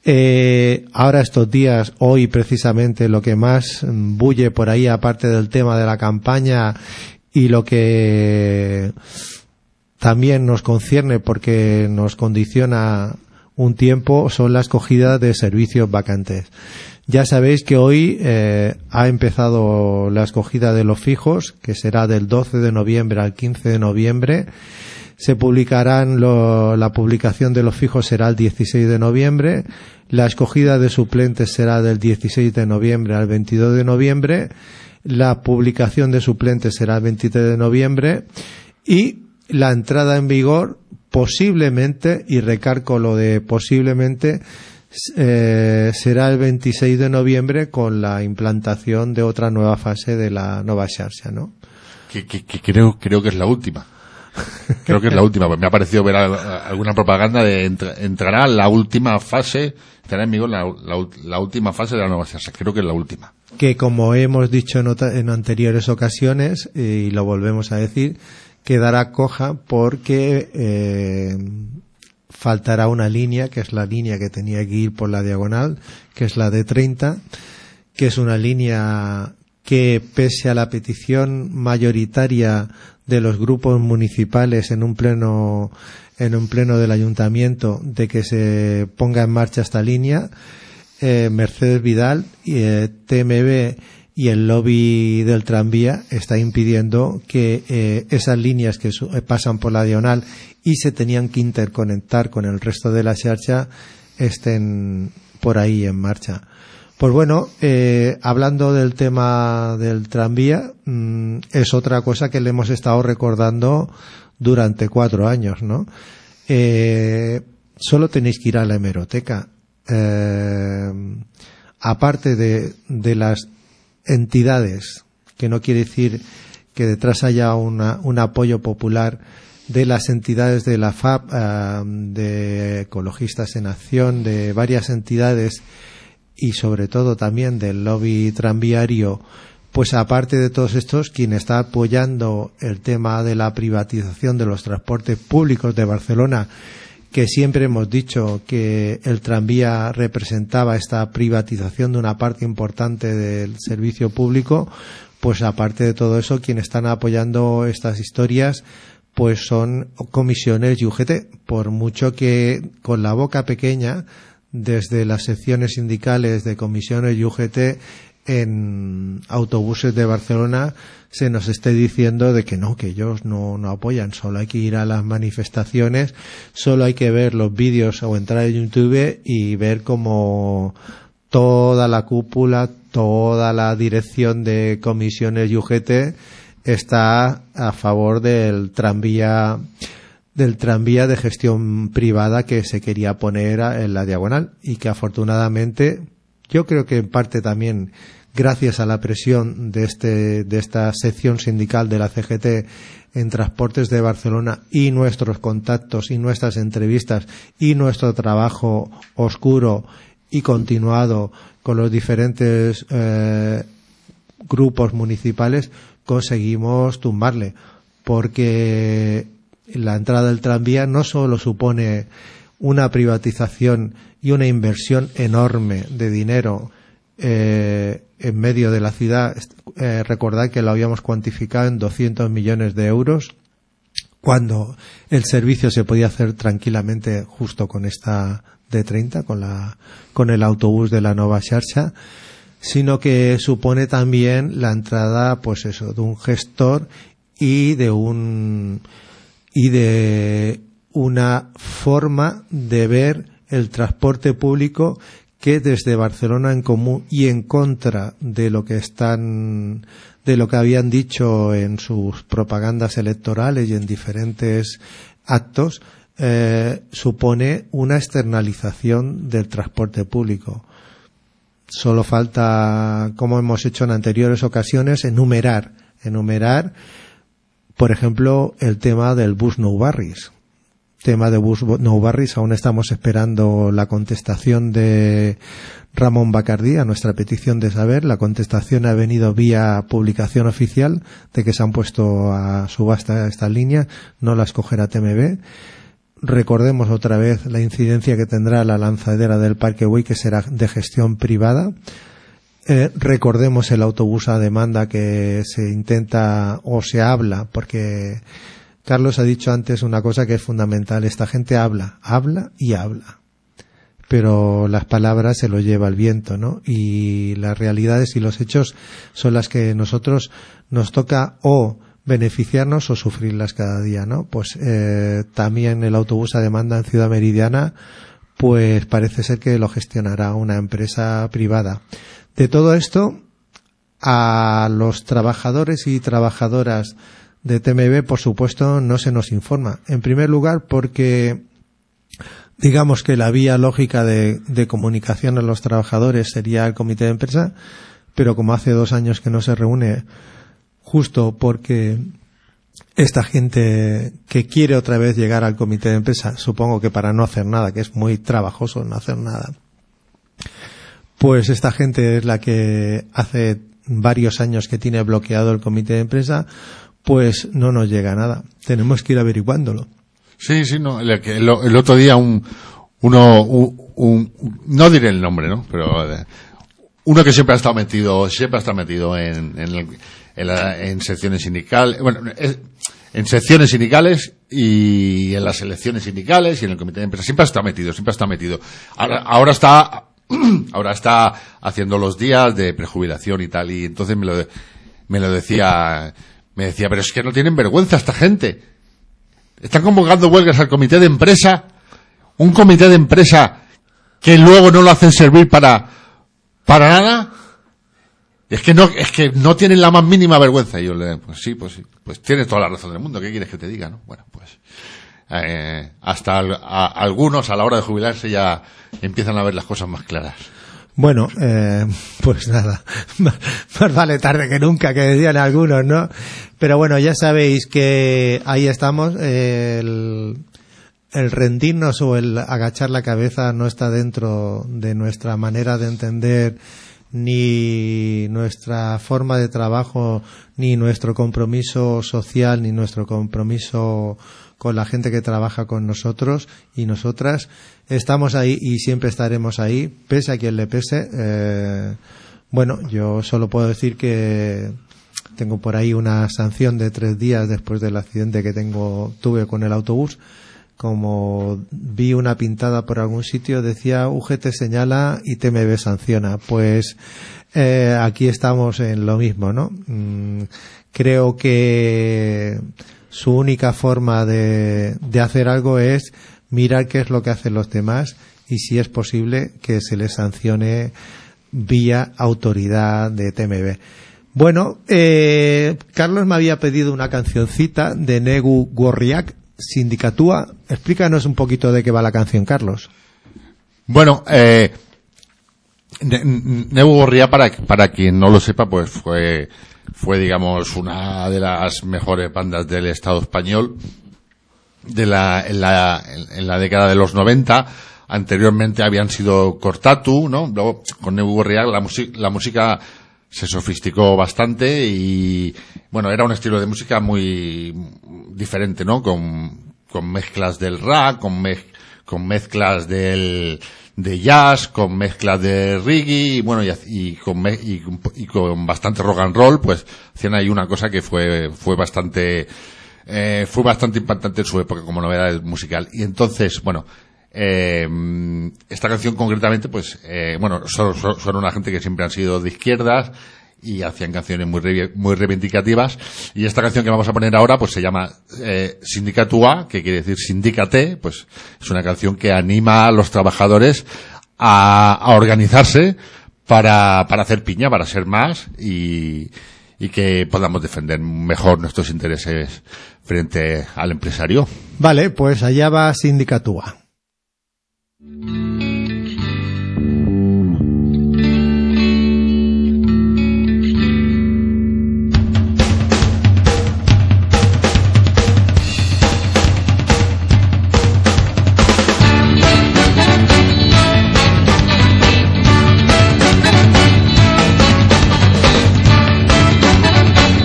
Eh, ahora estos días, hoy precisamente, lo que más bulle por ahí, aparte del tema de la campaña y lo que también nos concierne porque nos condiciona un tiempo, son la escogida de servicios vacantes. Ya sabéis que hoy eh, ha empezado la escogida de los fijos, que será del doce de noviembre al quince de noviembre. Se publicarán, lo, la publicación de los fijos será el dieciséis de noviembre. La escogida de suplentes será del dieciséis de noviembre al veintidós de noviembre. La publicación de suplentes será el veintitrés de noviembre. Y la entrada en vigor, posiblemente, y recargo lo de posiblemente, eh, será el veintiséis de noviembre con la implantación de otra nueva fase de la Nova Xarxa, ¿no? Que, que, que creo, creo que es la última. Creo que es la última, pues me ha parecido ver a, alguna propaganda de entra, entrará la última fase, estará en vigor la, la, la última fase de la Nova Xarxa. Creo que es la última. Que como hemos dicho en, otra, en anteriores ocasiones, y lo volvemos a decir, quedará coja porque eh, faltará una línea, que es la línea que tenía que ir por la diagonal, que es la de treinta, que es una línea que, pese a la petición mayoritaria de los grupos municipales en un pleno en un pleno del ayuntamiento de que se ponga en marcha esta línea, eh, Mercedes Vidal y eh, T M B y el lobby del tranvía está impidiendo que eh, esas líneas que su- pasan por la diagonal y se tenían que interconectar con el resto de la xarxa estén por ahí en marcha. Pues bueno, eh, hablando del tema del tranvía, mmm, es otra cosa que le hemos estado recordando durante cuatro años, ¿no? Eh, solo tenéis que ir a la hemeroteca. Eh, aparte de, de las entidades, que no quiere decir que detrás haya una, un apoyo popular de las entidades de la F A P, eh, de Ecologistas en Acción, de varias entidades y sobre todo también del lobby tranviario, pues aparte de todos estos, quien está apoyando el tema de la privatización de los transportes públicos de Barcelona, que siempre hemos dicho que el tranvía representaba esta privatización de una parte importante del servicio público, pues aparte de todo eso, quienes están apoyando estas historias pues son comisiones y U G T, por mucho que con la boca pequeña desde las secciones sindicales de comisiones y U G T en autobuses de Barcelona se nos esté diciendo de que no, que ellos no, no apoyan, solo hay que ir a las manifestaciones, solo hay que ver los vídeos o entrar en YouTube y ver como toda la cúpula, toda la dirección de comisiones y U G T está a favor del tranvía del tranvía de gestión privada que se quería poner en la diagonal y que afortunadamente, yo creo que en parte también gracias a la presión de este de esta sección sindical de la C G T en Transportes de Barcelona y nuestros contactos y nuestras entrevistas y nuestro trabajo oscuro y continuado con los diferentes eh, grupos municipales, conseguimos tumbarle, porque la entrada del tranvía no solo supone una privatización y una inversión enorme de dinero eh, en medio de la ciudad. Eh, recordad que lo habíamos cuantificado en doscientos millones de euros, cuando el servicio se podía hacer tranquilamente justo con esta D treinta, con la con el autobús de la Nova Xarxa, sino que supone también la entrada, pues eso, de un gestor y de un y de una forma de ver el transporte público que desde Barcelona en Comú y en contra de lo que están de lo que habían dicho en sus propagandas electorales y en diferentes actos, eh, supone una externalización del transporte público. Solo falta, como hemos hecho en anteriores ocasiones, enumerar enumerar por ejemplo, el tema del bus Nou Barris. Tema de bus Nou Barris, aún estamos esperando la contestación de Ramón Bacardí a nuestra petición de saber. La contestación ha venido vía publicación oficial de que se han puesto a subasta esta línea, no la escogerá T M B. recordemos otra vez la incidencia que tendrá la lanzadera del Parkway, que será de gestión privada. Eh, recordemos el autobús a demanda que se intenta o se habla, porque Carlos ha dicho antes una cosa que es fundamental. Esta gente habla, habla y habla, pero las palabras se lo lleva el viento, ¿no? Y las realidades y los hechos son las que nosotros nos toca o beneficiarnos o sufrirlas cada día, ¿no? Pues eh, también el autobús a demanda en Ciudad Meridiana, pues parece ser que lo gestionará una empresa privada. De todo esto, a los trabajadores y trabajadoras de T M B, por supuesto, no se nos informa. En primer lugar, porque digamos que la vía lógica de, de comunicación a los trabajadores sería el comité de empresa, pero como hace dos años que no se reúne, justo porque esta gente que quiere otra vez llegar al comité de empresa, supongo que para no hacer nada, que es muy trabajoso no hacer nada, pues esta gente es la que hace varios años que tiene bloqueado el comité de empresa, pues no nos llega nada. Tenemos que ir averiguándolo. Sí, sí, no. El, el, el otro día un, uno, un, un, no diré el nombre, ¿no? Pero eh, uno que siempre ha estado metido, siempre ha estado metido en, en, el, en, la, en secciones sindicales, bueno, es, en secciones sindicales y en las elecciones sindicales y en el comité de empresa. Siempre ha estado metido, siempre ha estado metido. Ahora, ahora está, ahora está haciendo los días de prejubilación y tal, y entonces me lo, me lo decía, me decía, pero es que no tienen vergüenza esta gente. Están convocando huelgas al comité de empresa, un comité de empresa que luego no lo hacen servir para, para nada. Es que no, es que no tienen la más mínima vergüenza. Y yo le, pues sí, pues sí, pues tienes toda la razón del mundo. ¿Qué quieres que te diga, no? Bueno, pues, eh, hasta al, a, algunos a la hora de jubilarse ya empiezan a ver las cosas más claras. Bueno, eh, pues nada, más, más vale tarde que nunca, que decían algunos, ¿no? Pero bueno, ya sabéis que ahí estamos, eh, el, el rendirnos o el agachar la cabeza no está dentro de nuestra manera de entender, ni nuestra forma de trabajo, ni nuestro compromiso social, ni nuestro compromiso con la gente que trabaja con nosotros y nosotras. Estamos ahí y siempre estaremos ahí, pese a quien le pese. Eh, bueno, yo solo puedo decir que tengo por ahí una sanción de tres días después del accidente que tengo tuve con el autobús. Como vi una pintada por algún sitio, decía U G T señala y T M B sanciona. Pues eh, aquí estamos en lo mismo, ¿no? Mm, creo que su única forma de, de hacer algo es mirar qué es lo que hacen los demás y, si es posible, que se les sancione vía autoridad de T M B. Bueno, eh, Carlos me había pedido una cancioncita de Negu Gorriak, Sindicatúa. Explícanos un poquito de qué va la canción, Carlos. Bueno, eh, Negu Gorriak, para, para quien no lo sepa, pues fue, fue, digamos, una de las mejores bandas del Estado español de la, en la, en la década de los noventa. Anteriormente habían sido Cortatu, ¿no? Luego, con Negu Gorriak, la, music, la música se sofisticó bastante y, bueno, era un estilo de música muy diferente, ¿no? Con, con mezclas del rap, con, mez, con mezclas del, de jazz, con mezclas de reggae, y bueno, y, y, con, y, y con bastante rock and roll, pues hacían ahí una cosa que fue, fue bastante, eh, fue bastante impactante en su época como novedad musical. Y entonces, bueno, Eh, esta canción concretamente, pues, eh, bueno, son, son, son una gente que siempre han sido de izquierdas y hacían canciones muy re, muy reivindicativas. Y esta canción que vamos a poner ahora, pues se llama eh, Sindicatúa, que quiere decir sindícate. Pues es una canción que anima a los trabajadores a, a organizarse para, para hacer piña, para ser más y, y que podamos defender mejor nuestros intereses frente al empresario. Vale, pues allá va Sindicatúa.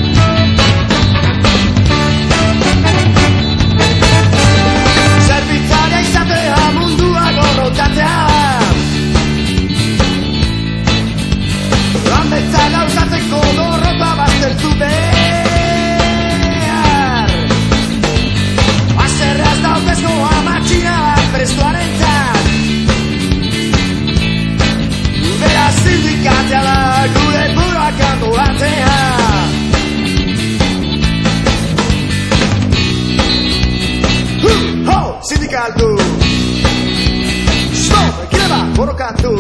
Servicio borrokatu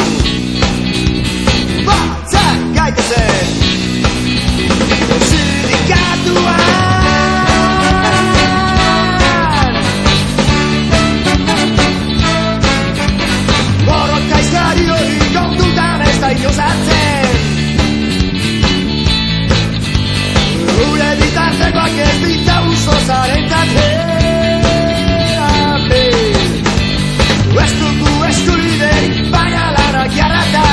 batzar gaitezen sindikatuan borroka izari hori kontutan ez da inozatzen gure bitartekoak ez dita uso zarentzat ez dugu eskubiderik baina lanak jarrata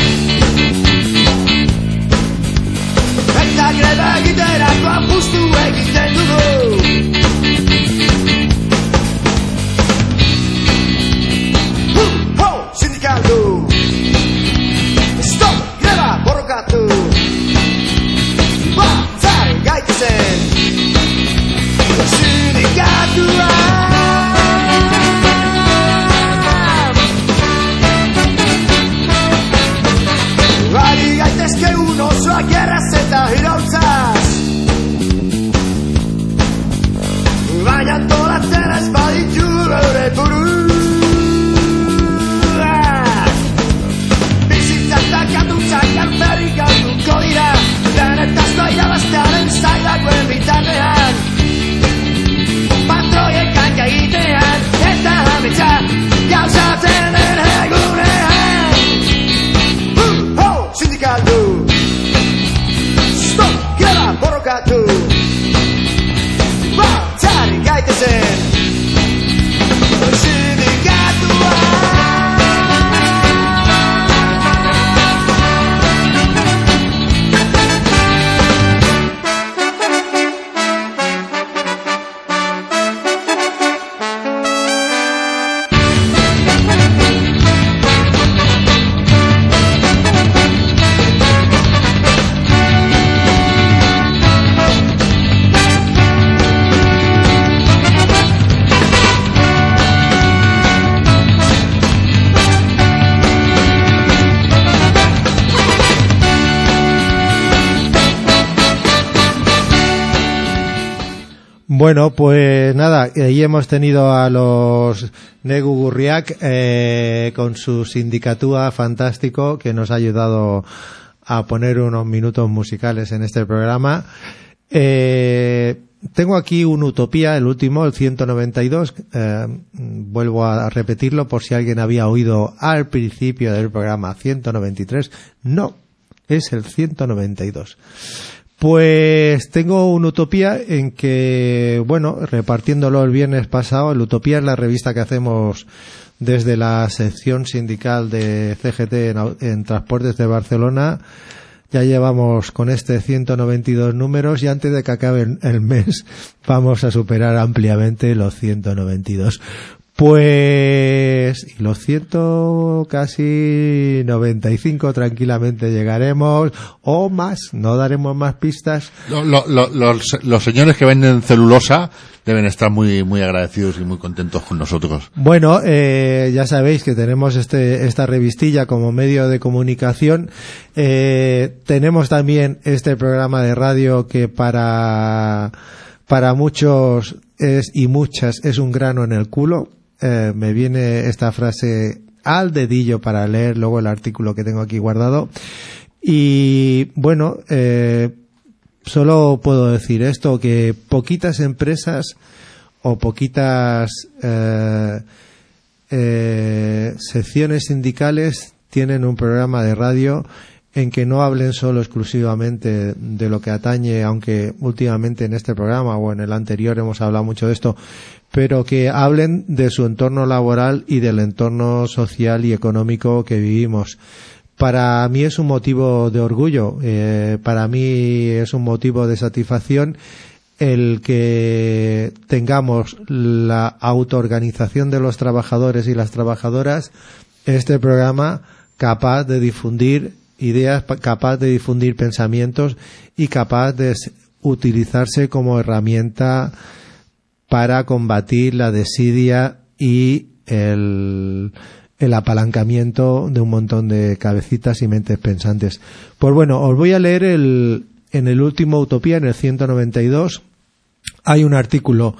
eta greba egiterako apustu egiten dugu uh, ho, sindikaldu stop, greba, borrokatu batzar gaitezen sindikatua ari gaitezke unosoak erraz eta hirautzaz baina antolatzen ez baditu geure buruak bizitzak da kandutzak alferrik galduko dira denetaz doa irabaztearen zailagoen bitarrean patroiek hanka egitean eta ametsa gauzatzen den egunean sindikaldu stop, greba, borrokatu batzar gaitezen sindikatua Bueno, pues nada, ahí hemos tenido a los Negu Gurriak eh, con su sindicatúa fantástico que nos ha ayudado a poner unos minutos musicales en este programa. Eh, tengo aquí un Utopía, el último, el ciento noventa y dos. Eh, vuelvo a repetirlo por si alguien había oído al principio del programa ciento noventa y tres. No, es el ciento noventa y dos. Pues tengo un Utopía en que, bueno, repartiéndolo el viernes pasado, el Utopía es la revista que hacemos desde la sección sindical de C G T en, en Transportes de Barcelona. Ya llevamos con este ciento noventa y dos números y antes de que acabe el mes vamos a superar ampliamente los ciento noventa y dos. Pues, y los ciento casi noventa y cinco tranquilamente llegaremos, o más, no daremos más pistas. Lo, lo, lo, los, los señores que venden celulosa deben estar muy muy agradecidos y muy contentos con nosotros. Bueno, eh, ya sabéis que tenemos este esta revistilla como medio de comunicación. Eh, tenemos también este programa de radio que para, para muchos es y muchas es un grano en el culo. Eh, me viene esta frase al dedillo para leer luego el artículo que tengo aquí guardado. Y bueno, eh, solo puedo decir esto, que poquitas empresas o poquitas eh, eh, secciones sindicales tienen un programa de radio en que no hablen solo exclusivamente de lo que atañe, aunque últimamente en este programa o en el anterior hemos hablado mucho de esto, pero que hablen de su entorno laboral y del entorno social y económico que vivimos. Para mí es un motivo de orgullo, eh, para mí es un motivo de satisfacción el que tengamos la autoorganización de los trabajadores y las trabajadoras, este programa capaz de difundir ideas, capaz de difundir pensamientos y capaz de utilizarse como herramienta para combatir la desidia y el, el apalancamiento de un montón de cabecitas y mentes pensantes. Pues bueno, os voy a leer el, en el último Utopía, en el ciento noventa y dos, hay un artículo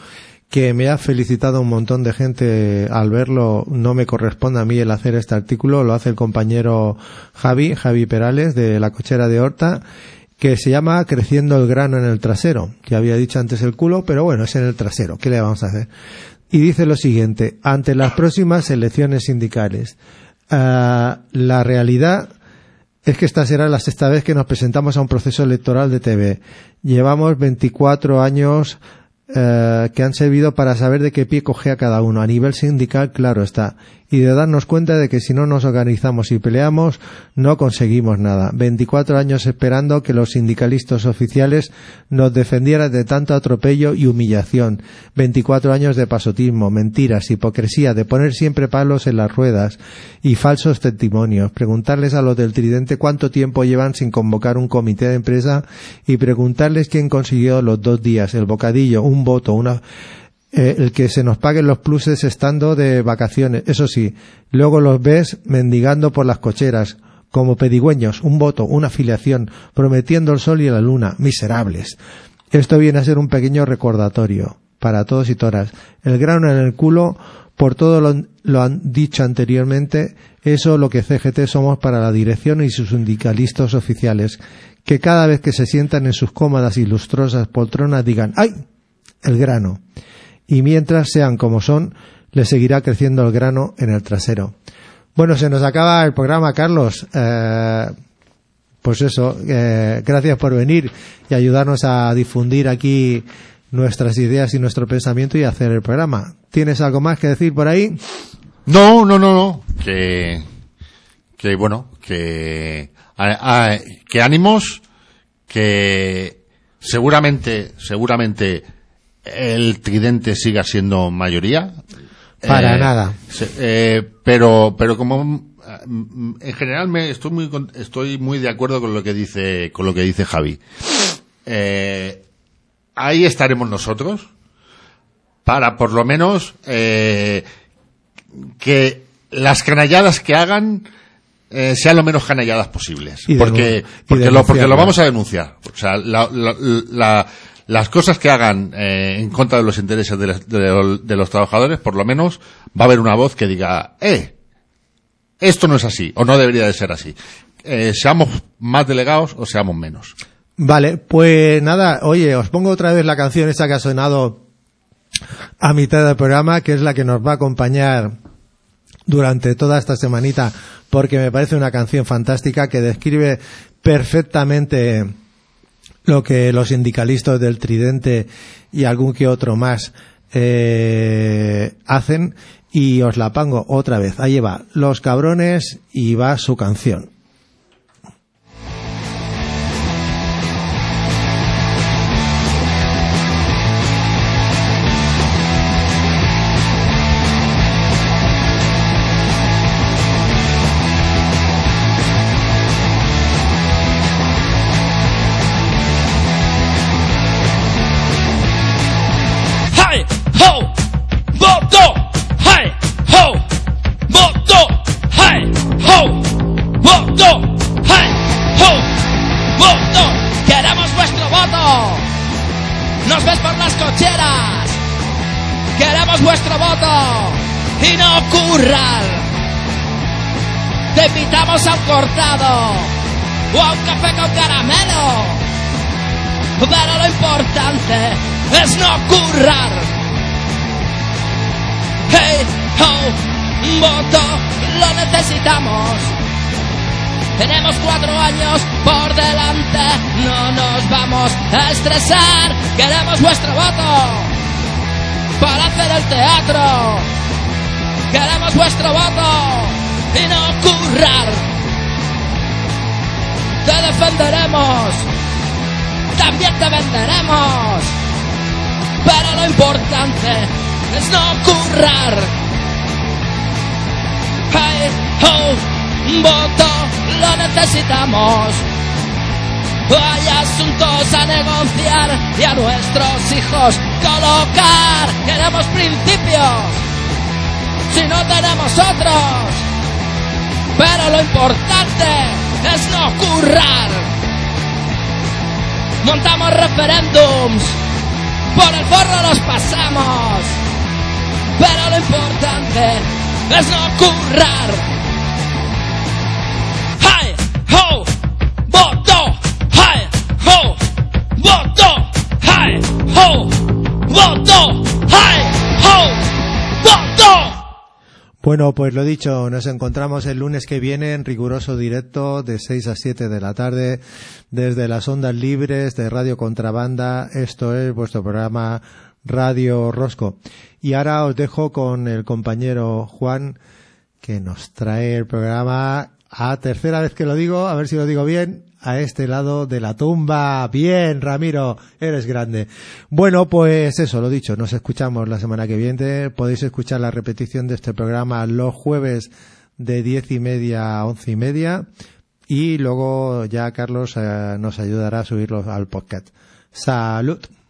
que me ha felicitado un montón de gente al verlo. No me corresponde a mí el hacer este artículo, lo hace el compañero Javi, Javi Perales, de La Cochera de Horta, que se llama Creciendo el grano en el trasero, que había dicho antes el culo, pero bueno, es en el trasero, ¿qué le vamos a hacer? Y dice lo siguiente: ante las próximas elecciones sindicales, uh, la realidad es que esta será la sexta vez que nos presentamos a un proceso electoral de T V. Llevamos veinticuatro años eh, que han servido para saber de qué pie cogea cada uno. A nivel sindical, claro está. Y de darnos cuenta de que si no nos organizamos y peleamos, no conseguimos nada. veinticuatro años esperando que los sindicalistas oficiales nos defendieran de tanto atropello y humillación. veinticuatro años de pasotismo, mentiras, hipocresía, de poner siempre palos en las ruedas y falsos testimonios. Preguntarles a los del Tridente cuánto tiempo llevan sin convocar un comité de empresa y preguntarles quién consiguió los dos días, el bocadillo, un voto, una... Eh, el que se nos paguen los pluses estando de vacaciones. Eso sí, luego los ves mendigando por las cocheras como pedigüeños, un voto, una afiliación, prometiendo el sol y la luna. Miserables. Esto viene a ser un pequeño recordatorio para todos y todas. El grano en el culo, por todo lo, lo han dicho anteriormente, eso lo que C G T somos para la dirección y sus sindicalistas oficiales, que cada vez que se sientan en sus cómodas y lustrosas poltronas digan ¡ay! El grano. Y mientras sean como son, les seguirá creciendo el grano en el trasero. Bueno, se nos acaba el programa, Carlos. Eh, pues eso, eh, gracias por venir y ayudarnos a difundir aquí nuestras ideas y nuestro pensamiento y hacer el programa. ¿Tienes algo más que decir por ahí? No, no, no, no. Que, que bueno, que, a, a, que ánimos, que seguramente, seguramente el Tridente siga siendo mayoría. Para eh, nada. Eh, pero, pero como en general me estoy muy, estoy muy de acuerdo con lo que dice, con lo que dice Javi. Eh, ahí estaremos nosotros para por lo menos eh, que las canalladas que hagan eh, sean lo menos canalladas posibles, y porque porque lo porque lo vamos a denunciar. O sea, la, la, la las cosas que hagan eh, en contra de los intereses de, los, de, de los trabajadores, por lo menos va a haber una voz que diga, eh, esto no es así, o no debería de ser así. Eh, seamos más delegados o seamos menos. Vale, pues nada, oye, os pongo otra vez la canción esa que ha sonado a mitad del programa, que es la que nos va a acompañar durante toda esta semanita, porque me parece una canción fantástica que describe perfectamente lo que los sindicalistas del Tridente y algún que otro más eh, hacen, y os la pongo otra vez. Ahí va, Los Cabrones, y va su canción. Vuestro voto y no currar. Te invitamos a un cortado o a un café con caramelo, pero lo importante es no currar. Hey, ho, voto, lo necesitamos. Tenemos cuatro años por delante, no nos vamos a estresar. Queremos vuestro voto para hacer el teatro. Queremos vuestro voto y no currar. Te defenderemos, también te venderemos, pero lo importante es no currar. Hey, ho, voto, lo necesitamos. Hay asuntos a negociar y a nuestros hijos colocar. Queremos principios, si no tenemos otros, pero lo importante es no currar. Montamos referéndums por el forro los pasamos. Pero lo importante es no currar. ¡Hi! ¡Ho! ¡Voto! ¡Hi! ¡Ho! ¡Voto! ¡Hi! ¡Ho! ¡Voto! ¡Hi! ¡Ho! ¡Voto! Bueno, pues lo dicho, nos encontramos el lunes que viene en riguroso directo de seis a siete de la tarde desde las ondas libres de Radio Contrabanda. Esto es vuestro programa Radio Rosco. Y ahora os dejo con el compañero Juan, que nos trae el programa a tercera vez que lo digo, a ver si lo digo bien, a este lado de la tumba. Bien, Ramiro, eres grande. Bueno, pues eso, lo dicho, nos escuchamos la semana que viene. Podéis escuchar la repetición de este programa los jueves de diez y media a once y media, y luego ya Carlos eh, nos ayudará a subirlo al podcast. ¡Salud!